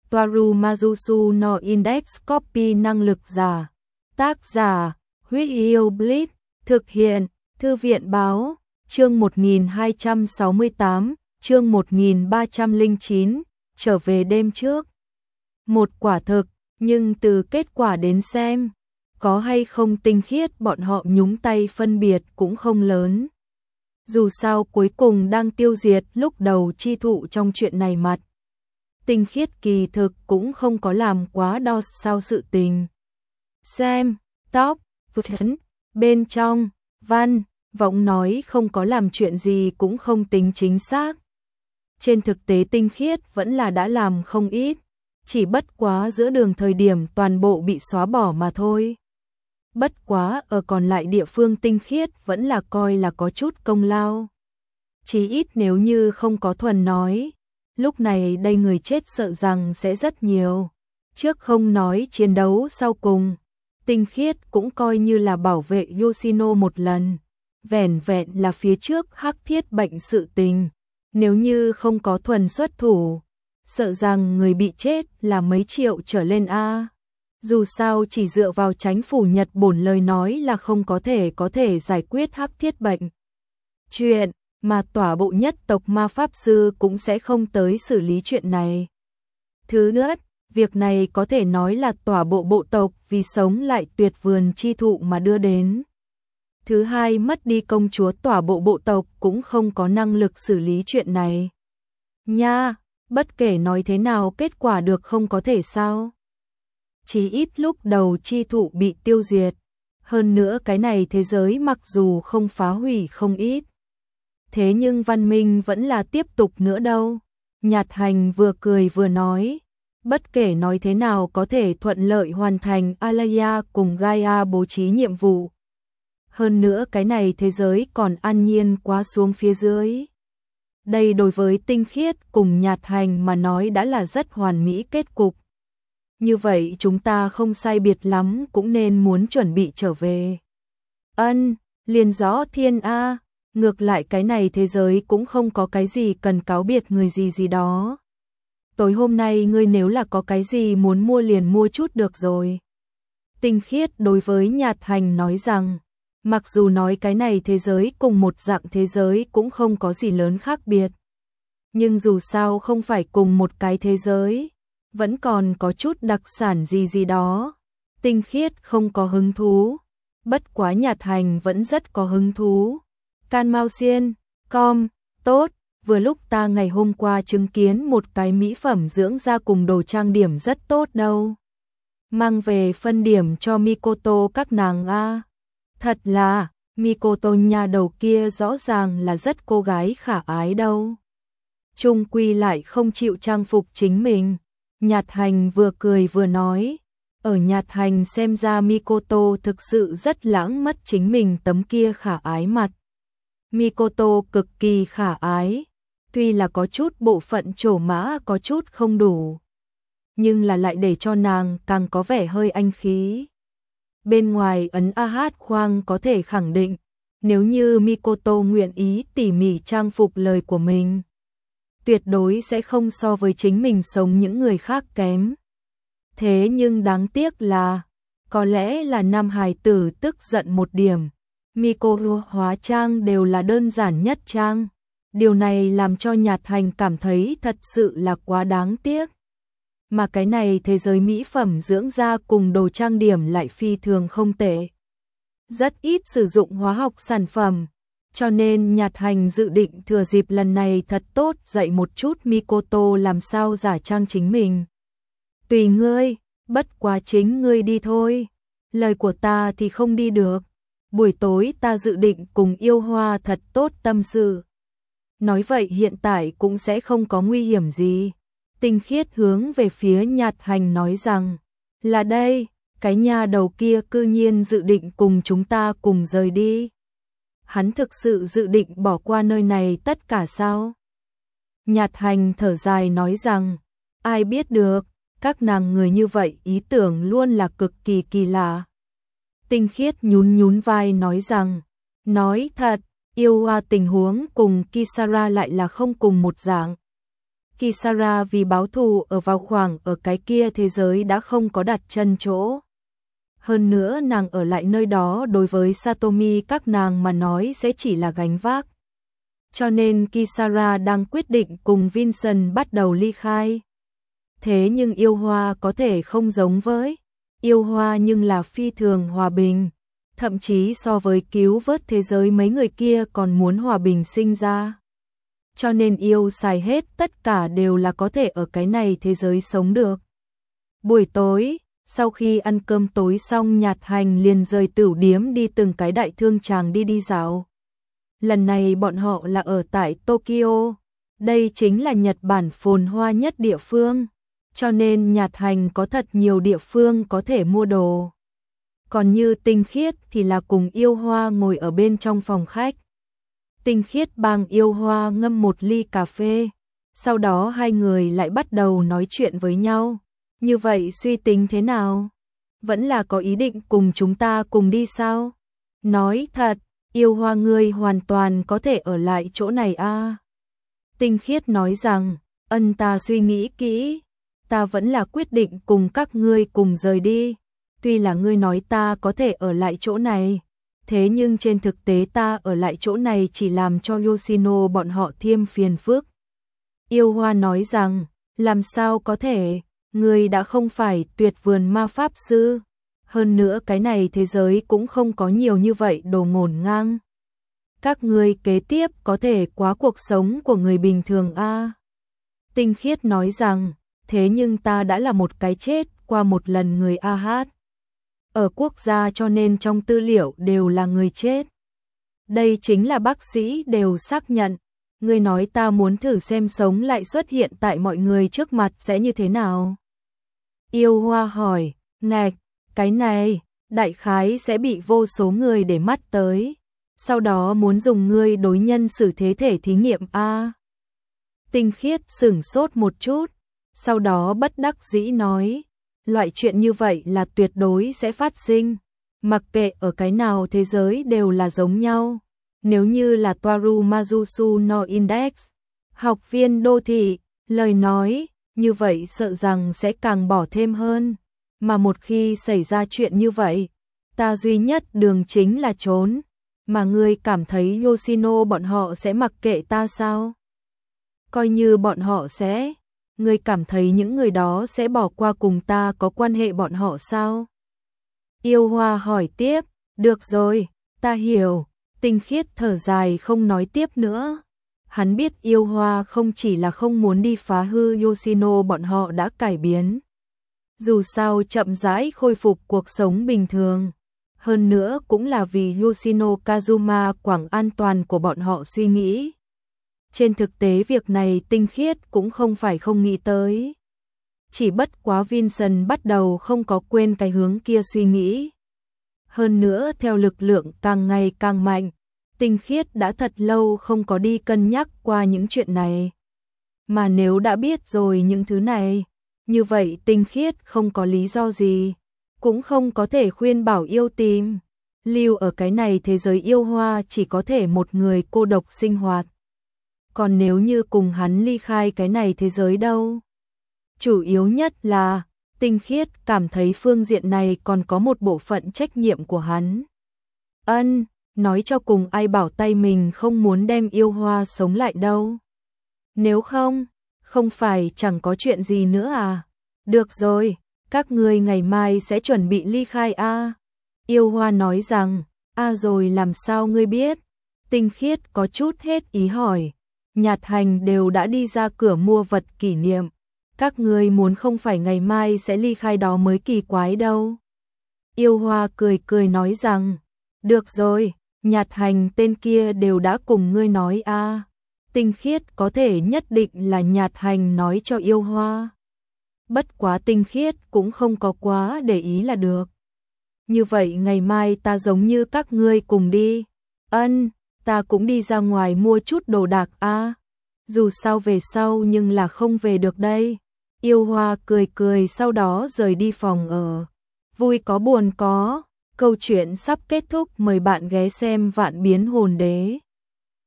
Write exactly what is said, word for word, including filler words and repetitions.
Toaru Majusu no Index Copy năng lực giả. Tác giả, Huyết Yêu Blitz, thực hiện, Thư viện báo, chương một nghìn hai trăm sáu mươi tám, chương một nghìn ba trăm lẻ chín, trở về đêm trước. Một quả thực, nhưng từ kết quả đến xem, có hay không tinh khiết bọn họ nhúng tay phân biệt cũng không lớn. Dù sao cuối cùng đang tiêu diệt lúc đầu chi thụ trong chuyện này mặt. Tinh khiết kỳ thực cũng không có làm quá đo sao sự tình. Xem, top, bên trong, văn, vọng nói không có làm chuyện gì cũng không tính chính xác. Trên thực tế tinh khiết vẫn là đã làm không ít, chỉ bất quá giữa đường thời điểm toàn bộ bị xóa bỏ mà thôi. Bất quá ở còn lại địa phương tinh khiết vẫn là coi là có chút công lao. Chỉ ít nếu như không có thuần nói, lúc này đây người chết sợ rằng sẽ rất nhiều. Trước không nói chiến đấu sau cùng, tinh khiết cũng coi như là bảo vệ Yoshino một lần. Vẻn vẹn là phía trước hắc thiết bệnh sự tình, nếu như không có thuần xuất thủ, sợ rằng người bị chết là mấy triệu trở lên a. Dù sao chỉ dựa vào chánh phủ Nhật bổn lời nói là không có thể có thể giải quyết hắc thiết bệnh. Chuyện mà tỏa bộ nhất tộc ma pháp sư cũng sẽ không tới xử lý chuyện này. Thứ nữa, việc này có thể nói là tỏa bộ bộ tộc vì sống lại tuyệt vườn chi thụ mà đưa đến. Thứ hai, mất đi công chúa tỏa bộ bộ tộc cũng không có năng lực xử lý chuyện này. Nha, bất kể nói thế nào kết quả được không có thể sao. Chỉ ít lúc đầu chi thụ bị tiêu diệt. Hơn nữa cái này thế giới mặc dù không phá hủy không ít. Thế nhưng văn minh vẫn là tiếp tục nữa đâu. Nhạt Hành vừa cười vừa nói. Bất kể nói thế nào có thể thuận lợi hoàn thành Alaya cùng Gaia bố trí nhiệm vụ. Hơn nữa cái này thế giới còn an nhiên quá xuống phía dưới. Đây đối với tinh khiết cùng Nhạt Hành mà nói đã là rất hoàn mỹ kết cục. Như vậy chúng ta không sai biệt lắm cũng nên muốn chuẩn bị trở về. Ân, liền rõ thiên A, ngược lại cái này thế giới cũng không có cái gì cần cáo biệt người gì gì đó. Tối hôm nay ngươi nếu là có cái gì muốn mua liền mua chút được rồi. Tinh khiết đối với Nhạt Hành nói rằng, mặc dù nói cái này thế giới cùng một dạng thế giới cũng không có gì lớn khác biệt. Nhưng dù sao không phải cùng một cái thế giới, vẫn còn có chút đặc sản gì gì đó. Tinh khiết không có hứng thú, bất quá Nhạt Hành vẫn rất có hứng thú. Can Mao Xiên, com, tốt, vừa lúc ta ngày hôm qua chứng kiến một cái mỹ phẩm dưỡng da cùng đồ trang điểm rất tốt đâu. Mang về phân điểm cho Mikoto các nàng a. Thật là, Mikoto nhà đầu kia rõ ràng là rất cô gái khả ái đâu. Trung quy lại không chịu trang phục chính mình. Nhạt Hành vừa cười vừa nói. Ở Nhạt Hành xem ra Mikoto thực sự rất lãng mất chính mình tấm kia khả ái mặt. Mikoto cực kỳ khả ái. Tuy là có chút bộ phận trổ mã có chút không đủ. Nhưng là lại để cho nàng càng có vẻ hơi anh khí. Bên ngoài ấn a hát khoang có thể khẳng định, nếu như Mikoto nguyện ý tỉ mỉ trang phục lời của mình, tuyệt đối sẽ không so với chính mình sống những người khác kém. Thế nhưng đáng tiếc là, có lẽ là nam hài tử tức giận một điểm, Mikoto hóa trang đều là đơn giản nhất trang. Điều này làm cho Nhạt Hành cảm thấy thật sự là quá đáng tiếc. Mà cái này thế giới mỹ phẩm dưỡng da cùng đồ trang điểm lại phi thường không tệ. Rất ít sử dụng hóa học sản phẩm, cho nên Nhạt Hành dự định thừa dịp lần này thật tốt dạy một chút Mikoto làm sao giả trang chính mình. Tùy ngươi, bất quá chính ngươi đi thôi. Lời của ta thì không đi được. Buổi tối ta dự định cùng yêu hoa thật tốt tâm sự. Nói vậy hiện tại cũng sẽ không có nguy hiểm gì. Tinh khiết hướng về phía Nhạt Hành nói rằng, là đây, cái nhà đầu kia cư nhiên dự định cùng chúng ta cùng rời đi. Hắn thực sự dự định bỏ qua nơi này tất cả sao? Nhạt Hành thở dài nói rằng, ai biết được, các nàng người như vậy ý tưởng luôn là cực kỳ kỳ lạ. Tinh khiết nhún nhún vai nói rằng, nói thật, yêu hoa tình huống cùng Kisara lại là không cùng một dạng. Kisara vì báo thù ở vào khoảng ở cái kia thế giới đã không có đặt chân chỗ. Hơn nữa nàng ở lại nơi đó đối với Satomi các nàng mà nói sẽ chỉ là gánh vác. Cho nên Kisara đang quyết định cùng Vincent bắt đầu ly khai. Thế nhưng yêu hoa có thể không giống với yêu hoa nhưng là phi thường hòa bình. Thậm chí so với cứu vớt thế giới mấy người kia còn muốn hòa bình sinh ra. Cho nên yêu xài hết tất cả đều là có thể ở cái này thế giới sống được. Buổi tối, sau khi ăn cơm tối xong Nhạt Hành liền rời tửu điếm đi từng cái đại thương tràng đi đi dạo. Lần này bọn họ là ở tại Tokyo. Đây chính là Nhật Bản phồn hoa nhất địa phương. Cho nên Nhạt Hành có thật nhiều địa phương có thể mua đồ. Còn như Tinh Khiết thì là cùng yêu hoa ngồi ở bên trong phòng khách. Tinh Khiết bang yêu hoa ngâm một ly cà phê. Sau đó hai người lại bắt đầu nói chuyện với nhau. Như vậy suy tính thế nào? Vẫn là có ý định cùng chúng ta cùng đi sao? Nói thật, yêu hoa ngươi hoàn toàn có thể ở lại chỗ này a. À? Tinh Khiết nói rằng, ân ta suy nghĩ kỹ. Ta vẫn là quyết định cùng các ngươi cùng rời đi. Tuy là ngươi nói ta có thể ở lại chỗ này, thế nhưng trên thực tế ta ở lại chỗ này chỉ làm cho Yoshino bọn họ thêm phiền phức. Yêu hoa nói rằng, làm sao có thể, ngươi đã không phải tuyệt vườn ma pháp sư. Hơn nữa cái này thế giới cũng không có nhiều như vậy đồ ngổn ngang. Các ngươi kế tiếp có thể quá cuộc sống của người bình thường a. À? Tinh Khiết nói rằng, thế nhưng ta đã là một cái chết qua một lần người a hát. Ở quốc gia cho nên trong tư liệu đều là người chết. Đây chính là bác sĩ đều xác nhận. Ngươi nói ta muốn thử xem sống lại xuất hiện tại mọi người trước mặt sẽ như thế nào? Yêu hoa hỏi, ngạch, cái này, đại khái sẽ bị vô số người để mắt tới. Sau đó muốn dùng ngươi đối nhân xử thế thể thí nghiệm a. Tinh Khiết sửng sốt một chút, sau đó bất đắc dĩ nói, loại chuyện như vậy là tuyệt đối sẽ phát sinh, mặc kệ ở cái nào thế giới đều là giống nhau. Nếu như là Toaru Mazusu no Index, học viên đô thị, lời nói, như vậy sợ rằng sẽ càng bỏ thêm hơn. Mà một khi xảy ra chuyện như vậy, ta duy nhất đường chính là trốn. Mà ngươi cảm thấy Yoshino bọn họ sẽ mặc kệ ta sao? Coi như bọn họ sẽ, ngươi cảm thấy những người đó sẽ bỏ qua cùng ta có quan hệ bọn họ sao? Yêu hoa hỏi tiếp, được rồi, ta hiểu. Tinh Khiết thở dài không nói tiếp nữa. Hắn biết yêu hoa không chỉ là không muốn đi phá hư Yoshino bọn họ đã cải biến. Dù sao chậm rãi khôi phục cuộc sống bình thường. Hơn nữa cũng là vì Yoshino Kazuma quảng an toàn của bọn họ suy nghĩ. Trên thực tế việc này Tinh Khiết cũng không phải không nghĩ tới. Chỉ bất quá Vincent bắt đầu không có quên cái hướng kia suy nghĩ. Hơn nữa theo lực lượng càng ngày càng mạnh, Tinh Khiết đã thật lâu không có đi cân nhắc qua những chuyện này. Mà nếu đã biết rồi những thứ này, như vậy Tinh Khiết không có lý do gì, cũng không có thể khuyên bảo yêu tìm. Lưu ở cái này thế giới yêu hoa chỉ có thể một người cô độc sinh hoạt. Còn nếu như cùng hắn ly khai cái này thế giới đâu? Chủ yếu nhất là Tinh Khiết cảm thấy phương diện này còn có một bộ phận trách nhiệm của hắn. Ân, nói cho cùng ai bảo tay mình không muốn đem yêu hoa sống lại đâu. Nếu không, không phải chẳng có chuyện gì nữa à? Được rồi, các ngươi ngày mai sẽ chuẩn bị ly khai a. À? Yêu hoa nói rằng, a à rồi làm sao ngươi biết? Tinh Khiết có chút hết ý hỏi. Nhạt Hành đều đã đi ra cửa mua vật kỷ niệm. Các ngươi muốn không phải ngày mai sẽ ly khai đó mới kỳ quái đâu. Yêu hoa cười cười nói rằng, được rồi, Nhạt Hành tên kia đều đã cùng ngươi nói a. À. Tinh Khiết có thể nhất định là Nhạt Hành nói cho yêu hoa. Bất quá Tinh Khiết cũng không có quá để ý là được. Như vậy ngày mai ta giống như các ngươi cùng đi. Ân, ta cũng đi ra ngoài mua chút đồ đạc a. À. Dù sao về sau nhưng là không về được đây. Yêu hoa cười cười sau đó rời đi phòng ở. Vui có buồn có. Câu chuyện sắp kết thúc, mời bạn ghé xem Vạn Biến Hồn Đế.